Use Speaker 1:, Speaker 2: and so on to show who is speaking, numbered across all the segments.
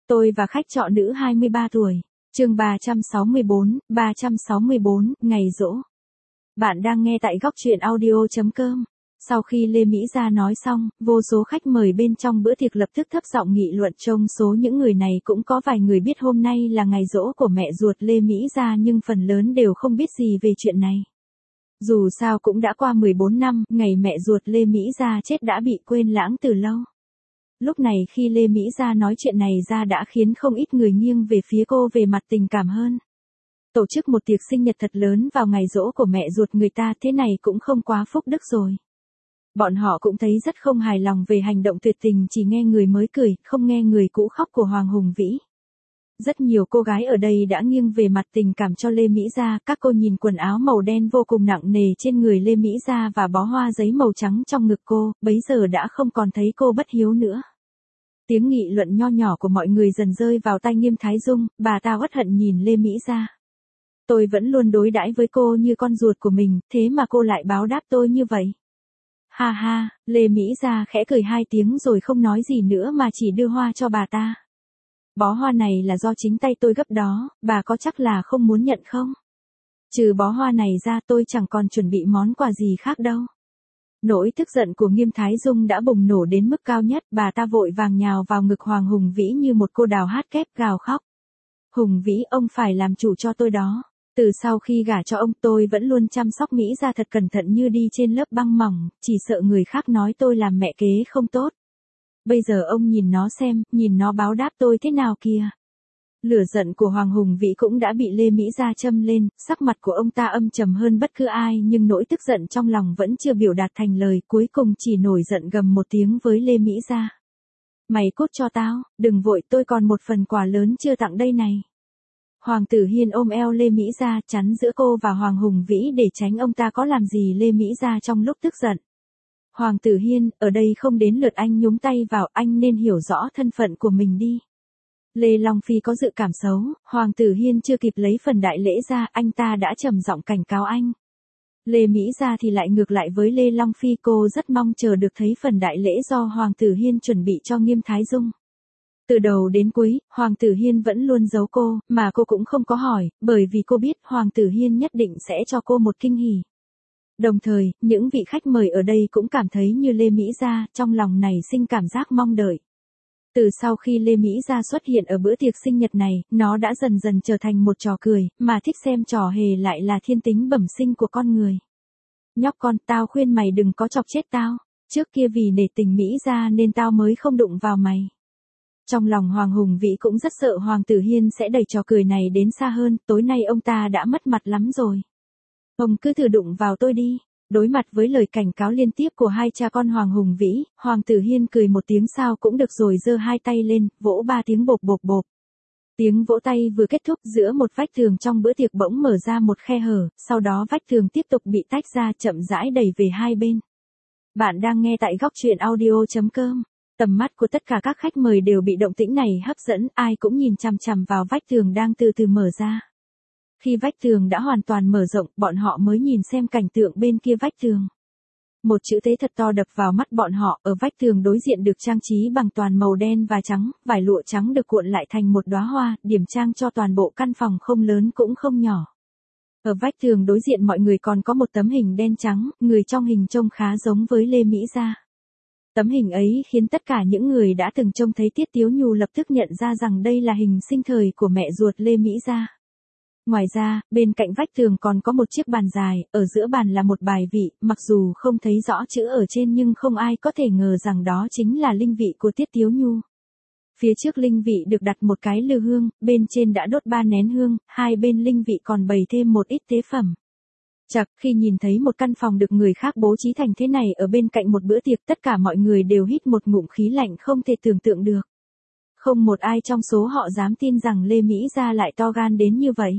Speaker 1: Tôi và khách trọ nữ 23 tuổi. Chương 364, ngày giỗ. Bạn đang nghe tại góc truyện audio.com. Sau khi Lê Mỹ Gia nói xong, vô số khách mời bên trong bữa tiệc lập tức thấp giọng nghị luận. Trong số những người này cũng có vài người biết hôm nay là ngày giỗ của mẹ ruột Lê Mỹ Gia, nhưng phần lớn đều không biết gì về chuyện này. Dù sao cũng đã qua 14 năm, ngày mẹ ruột Lê Mỹ Gia chết đã bị quên lãng từ lâu. Lúc này khi Lê Mỹ Gia nói chuyện này ra đã khiến không ít người nghiêng về phía cô về mặt tình cảm hơn. Tổ chức một tiệc sinh nhật thật lớn vào ngày giỗ của mẹ ruột người ta, thế này cũng không quá phúc đức rồi. Bọn họ cũng thấy rất không hài lòng về hành động tuyệt tình chỉ nghe người mới cười, không nghe người cũ khóc của Hoàng Hùng Vĩ. Rất nhiều cô gái ở đây đã nghiêng về mặt tình cảm cho Lê Mỹ Gia, các cô nhìn quần áo màu đen vô cùng nặng nề trên người Lê Mỹ Gia và bó hoa giấy màu trắng trong ngực cô, bấy giờ đã không còn thấy cô bất hiếu nữa. Tiếng nghị luận nho nhỏ của mọi người dần rơi vào tai Nghiêm Thái Dung, bà ta uất hận nhìn Lê Mỹ Gia. Tôi vẫn luôn đối đãi với cô như con ruột của mình, thế mà cô lại báo đáp tôi như vậy. Ha ha, Lê Mỹ Gia khẽ cười hai tiếng rồi không nói gì nữa mà chỉ đưa hoa cho bà ta. Bó hoa này là do chính tay tôi gấp đó, bà có chắc là không muốn nhận không? Trừ bó hoa này ra tôi chẳng còn chuẩn bị món quà gì khác đâu. Nỗi tức giận của Nghiêm Thái Dung đã bùng nổ đến mức cao nhất, bà ta vội vàng nhào vào ngực Hoàng Hùng Vĩ như một cô đào hát kép gào khóc. Hùng Vĩ, ông phải làm chủ cho tôi đó. Từ sau khi gả cho ông tôi vẫn luôn chăm sóc Mỹ Gia thật cẩn thận như đi trên lớp băng mỏng, chỉ sợ người khác nói tôi làm mẹ kế không tốt. Bây giờ ông nhìn nó xem, nhìn nó báo đáp tôi thế nào kìa. Lửa giận của Hoàng Hùng Vĩ cũng đã bị Lê Mỹ Gia châm lên, sắc mặt của ông ta âm trầm hơn bất cứ ai, nhưng nỗi tức giận trong lòng vẫn chưa biểu đạt thành lời, cuối cùng chỉ nổi giận gầm một tiếng với Lê Mỹ Gia. Mày cút cho tao, đừng vội, tôi còn một phần quà lớn chưa tặng đây này. Hoàng Tử Hiên ôm eo Lê Mỹ Gia chắn giữa cô và Hoàng Hùng Vĩ để tránh ông ta có làm gì Lê Mỹ Gia trong lúc tức giận. Hoàng Tử Hiên, ở đây không đến lượt anh nhúng tay vào, anh nên hiểu rõ thân phận của mình đi. Lê Long Phi có dự cảm xấu, Hoàng Tử Hiên chưa kịp lấy phần đại lễ ra, anh ta đã trầm giọng cảnh cáo anh. Lê Mỹ Gia thì lại ngược lại với Lê Long Phi, cô rất mong chờ được thấy phần đại lễ do Hoàng Tử Hiên chuẩn bị cho Nghiêm Thái Dung. Từ đầu đến cuối, Hoàng Tử Hiên vẫn luôn giấu cô, mà cô cũng không có hỏi, bởi vì cô biết Hoàng Tử Hiên nhất định sẽ cho cô một kinh hỉ. Đồng thời, những vị khách mời ở đây cũng cảm thấy như Lê Mỹ Gia, trong lòng nảy sinh cảm giác mong đợi. Từ sau khi Lê Mỹ Gia xuất hiện ở bữa tiệc sinh nhật này, nó đã dần dần trở thành một trò cười, mà thích xem trò hề lại là thiên tính bẩm sinh của con người. Nhóc con, tao khuyên mày đừng có chọc chết tao, trước kia vì nể tình Mỹ Gia nên tao mới không đụng vào mày. Trong lòng Hoàng Hùng Vĩ cũng rất sợ Hoàng Tử Hiên sẽ đẩy trò cười này đến xa hơn, tối nay ông ta đã mất mặt lắm rồi. Ông cứ thử đụng vào tôi đi. Đối mặt với lời cảnh cáo liên tiếp của hai cha con Hoàng Hùng Vĩ, Hoàng Tử Hiên cười một tiếng sao cũng được rồi giơ hai tay lên, vỗ ba tiếng bộp bộp bộp. Tiếng vỗ tay vừa kết thúc, giữa một vách tường trong bữa tiệc bỗng mở ra một khe hở, sau đó vách tường tiếp tục bị tách ra chậm rãi đẩy về hai bên. Bạn đang nghe tại góc truyện audio.com. Tầm mắt của tất cả các khách mời đều bị động tĩnh này hấp dẫn, ai cũng nhìn chằm chằm vào vách tường đang từ từ mở ra. Khi vách tường đã hoàn toàn mở rộng, bọn họ mới nhìn xem cảnh tượng bên kia vách tường. Một chữ tế thật to đập vào mắt bọn họ, ở vách tường đối diện được trang trí bằng toàn màu đen và trắng, vải lụa trắng được cuộn lại thành một đóa hoa, điểm trang cho toàn bộ căn phòng không lớn cũng không nhỏ. Ở vách tường đối diện mọi người còn có một tấm hình đen trắng, người trong hình trông khá giống với Lê Mỹ Gia. Tấm hình ấy khiến tất cả những người đã từng trông thấy Tiết Tiếu Nhu lập tức nhận ra rằng đây là hình sinh thời của mẹ ruột Lê Mỹ Gia. Ngoài ra, bên cạnh vách tường còn có một chiếc bàn dài, ở giữa bàn là một bài vị, mặc dù không thấy rõ chữ ở trên nhưng không ai có thể ngờ rằng đó chính là linh vị của Tiết Tiếu Nhu. Phía trước linh vị được đặt một cái lư hương, bên trên đã đốt 3 nén hương, hai bên linh vị còn bày thêm một ít tế phẩm. Chậc, khi nhìn thấy một căn phòng được người khác bố trí thành thế này ở bên cạnh một bữa tiệc, tất cả mọi người đều hít một ngụm khí lạnh không thể tưởng tượng được. Không một ai trong số họ dám tin rằng Lê Mỹ Gia lại to gan đến như vậy.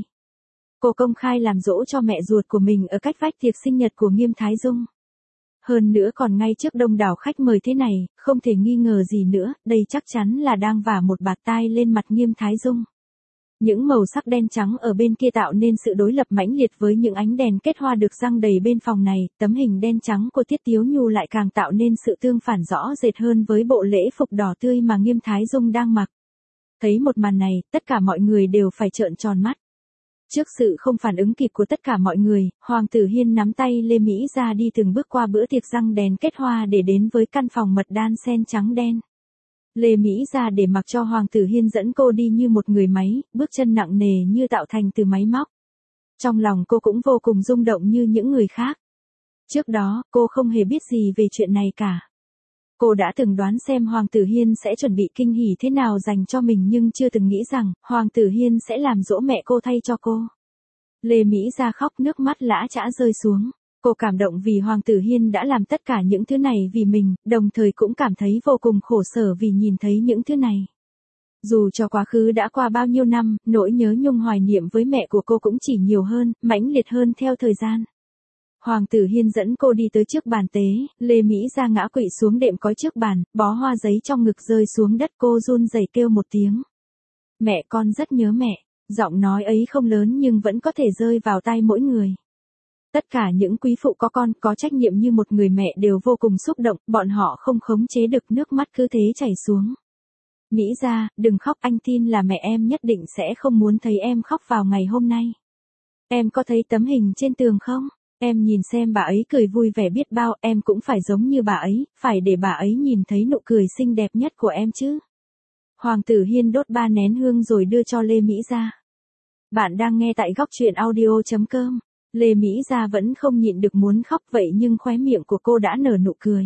Speaker 1: Cô công khai làm dỗ cho mẹ ruột của mình ở cách vách tiệc sinh nhật của Nghiêm Thái Dung. Hơn nữa còn ngay trước đông đảo khách mời thế này, không thể nghi ngờ gì nữa, đây chắc chắn là đang vả một bạt tai lên mặt Nghiêm Thái Dung. Những màu sắc đen trắng ở bên kia tạo nên sự đối lập mãnh liệt với những ánh đèn kết hoa được răng đầy bên phòng này, tấm hình đen trắng của Tiết Tiếu Nhu lại càng tạo nên sự tương phản rõ rệt hơn với bộ lễ phục đỏ tươi mà Nghiêm Thái Dung đang mặc. Thấy một màn này, tất cả mọi người đều phải trợn tròn mắt. Trước sự không phản ứng kịp của tất cả mọi người, Hoàng tử Hiên nắm tay Lê Mỹ Gia đi từng bước qua bữa tiệc răng đèn kết hoa để đến với căn phòng mật đan sen trắng đen. Lê Mỹ Gia để mặc cho Hoàng tử Hiên dẫn cô đi như một người máy, bước chân nặng nề như tạo thành từ máy móc. Trong lòng cô cũng vô cùng rung động như những người khác. Trước đó, cô không hề biết gì về chuyện này cả. Cô đã từng đoán xem Hoàng tử Hiên sẽ chuẩn bị kinh hỉ thế nào dành cho mình nhưng chưa từng nghĩ rằng Hoàng tử Hiên sẽ làm dỗ mẹ cô thay cho cô. Lê Mỹ Gia khóc nước mắt lã chã rơi xuống. Cô cảm động vì Hoàng tử Hiên đã làm tất cả những thứ này vì mình, đồng thời cũng cảm thấy vô cùng khổ sở vì nhìn thấy những thứ này. Dù cho quá khứ đã qua bao nhiêu năm, nỗi nhớ nhung hoài niệm với mẹ của cô cũng chỉ nhiều hơn, mãnh liệt hơn theo thời gian. Hoàng tử Hiên dẫn cô đi tới trước bàn tế, Lê Mỹ Gia ngã quỵ xuống đệm cói trước bàn, bó hoa giấy trong ngực rơi xuống đất, cô run rẩy kêu một tiếng. Mẹ con rất nhớ mẹ, giọng nói ấy không lớn nhưng vẫn có thể rơi vào tai mỗi người. Tất cả những quý phụ có con, có trách nhiệm như một người mẹ đều vô cùng xúc động, bọn họ không khống chế được nước mắt cứ thế chảy xuống. Mỹ Gia, đừng khóc, anh tin là mẹ em nhất định sẽ không muốn thấy em khóc vào ngày hôm nay. Em có thấy tấm hình trên tường không? Em nhìn xem bà ấy cười vui vẻ biết bao, em cũng phải giống như bà ấy, phải để bà ấy nhìn thấy nụ cười xinh đẹp nhất của em chứ. Hoàng tử Hiên đốt 3 nén hương rồi đưa cho Lê Mỹ Gia. Bạn đang nghe tại góc truyện audio.com. Lê Mỹ Gia vẫn không nhịn được muốn khóc vậy nhưng khóe miệng của cô đã nở nụ cười.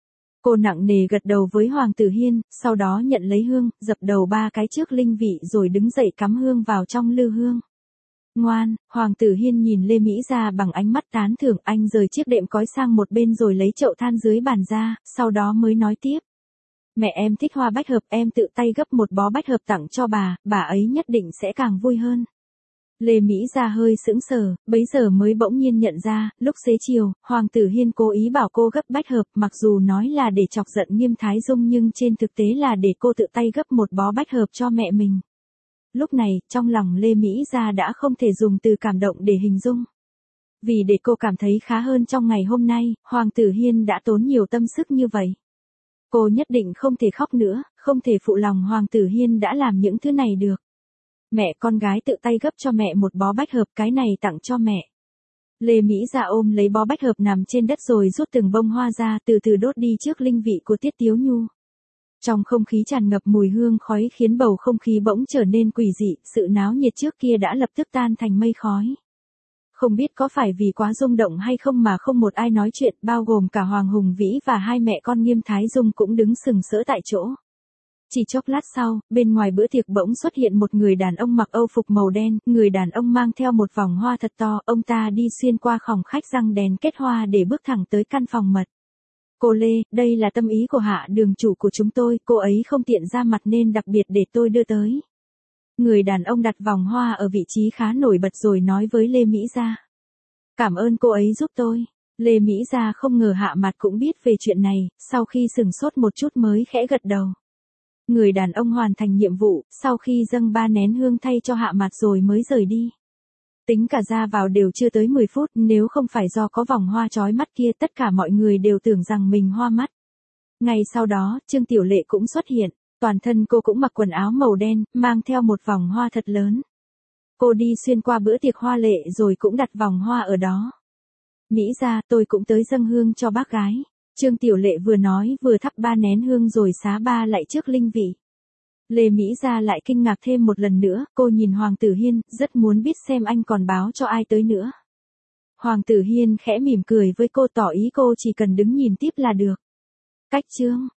Speaker 1: Cô nặng nề gật đầu với Hoàng tử Hiên, sau đó nhận lấy hương, dập đầu 3 cái trước linh vị rồi đứng dậy cắm hương vào trong lư hương. Ngoan, Hoàng tử Hiên nhìn Lê Mỹ Gia bằng ánh mắt tán thưởng, anh rời chiếc đệm cói sang một bên rồi lấy chậu than dưới bàn ra, sau đó mới nói tiếp. Mẹ em thích hoa bách hợp, em tự tay gấp một bó bách hợp tặng cho bà ấy nhất định sẽ càng vui hơn. Lê Mỹ Gia hơi sững sờ, bấy giờ mới bỗng nhiên nhận ra, lúc xế chiều, Hoàng tử Hiên cố ý bảo cô gấp bách hợp, mặc dù nói là để chọc giận Nghiêm Thái Dung nhưng trên thực tế là để cô tự tay gấp một bó bách hợp cho mẹ mình. Lúc này, trong lòng Lê Mỹ Gia đã không thể dùng từ cảm động để hình dung. Vì để cô cảm thấy khá hơn trong ngày hôm nay, Hoàng tử Hiên đã tốn nhiều tâm sức như vậy. Cô nhất định không thể khóc nữa, không thể phụ lòng Hoàng tử Hiên đã làm những thứ này được. Mẹ con gái tự tay gấp cho mẹ một bó bách hợp, cái này tặng cho mẹ. Lê Mỹ Gia ôm lấy bó bách hợp nằm trên đất rồi rút từng bông hoa ra từ từ đốt đi trước linh vị của Tiết Tiếu Nhu. Trong không khí tràn ngập mùi hương khói khiến bầu không khí bỗng trở nên quỷ dị, sự náo nhiệt trước kia đã lập tức tan thành mây khói. Không biết có phải vì quá rung động hay không mà không một ai nói chuyện, bao gồm cả Hoàng Hùng Vĩ và hai mẹ con Nghiêm Thái Dung cũng đứng sừng sỡ tại chỗ. Chỉ chốc lát sau, bên ngoài bữa tiệc bỗng xuất hiện một người đàn ông mặc âu phục màu đen, người đàn ông mang theo một vòng hoa thật to, ông ta đi xuyên qua phòng khách răng đèn kết hoa để bước thẳng tới căn phòng mật. Cô Lê, đây là tâm ý của Hạ đường chủ của chúng tôi, cô ấy không tiện ra mặt nên đặc biệt để tôi đưa tới. Người đàn ông đặt vòng hoa ở vị trí khá nổi bật rồi nói với Lê Mỹ Gia. Cảm ơn cô ấy giúp tôi. Lê Mỹ Gia không ngờ Hạ Mặt cũng biết về chuyện này, sau khi sửng sốt một chút mới khẽ gật đầu. Người đàn ông hoàn thành nhiệm vụ, sau khi dâng 3 nén hương thay cho Hạ Mặt rồi mới rời đi. Tính cả ra vào đều chưa tới 10 phút, nếu không phải do có vòng hoa chói mắt kia tất cả mọi người đều tưởng rằng mình hoa mắt. Ngay sau đó, Trương Tiểu Lệ cũng xuất hiện, toàn thân cô cũng mặc quần áo màu đen, mang theo một vòng hoa thật lớn. Cô đi xuyên qua bữa tiệc hoa lệ rồi cũng đặt vòng hoa ở đó. Mỹ Gia, tôi cũng tới dâng hương cho bác gái. Trương Tiểu Lệ vừa nói vừa thắp 3 nén hương rồi xá 3 lạy trước linh vị. Lê Mỹ Gia lại kinh ngạc thêm một lần nữa, cô nhìn Hoàng tử Hiên, rất muốn biết xem anh còn báo cho ai tới nữa. Hoàng tử Hiên khẽ mỉm cười với cô tỏ ý cô chỉ cần đứng nhìn tiếp là được. Cách chương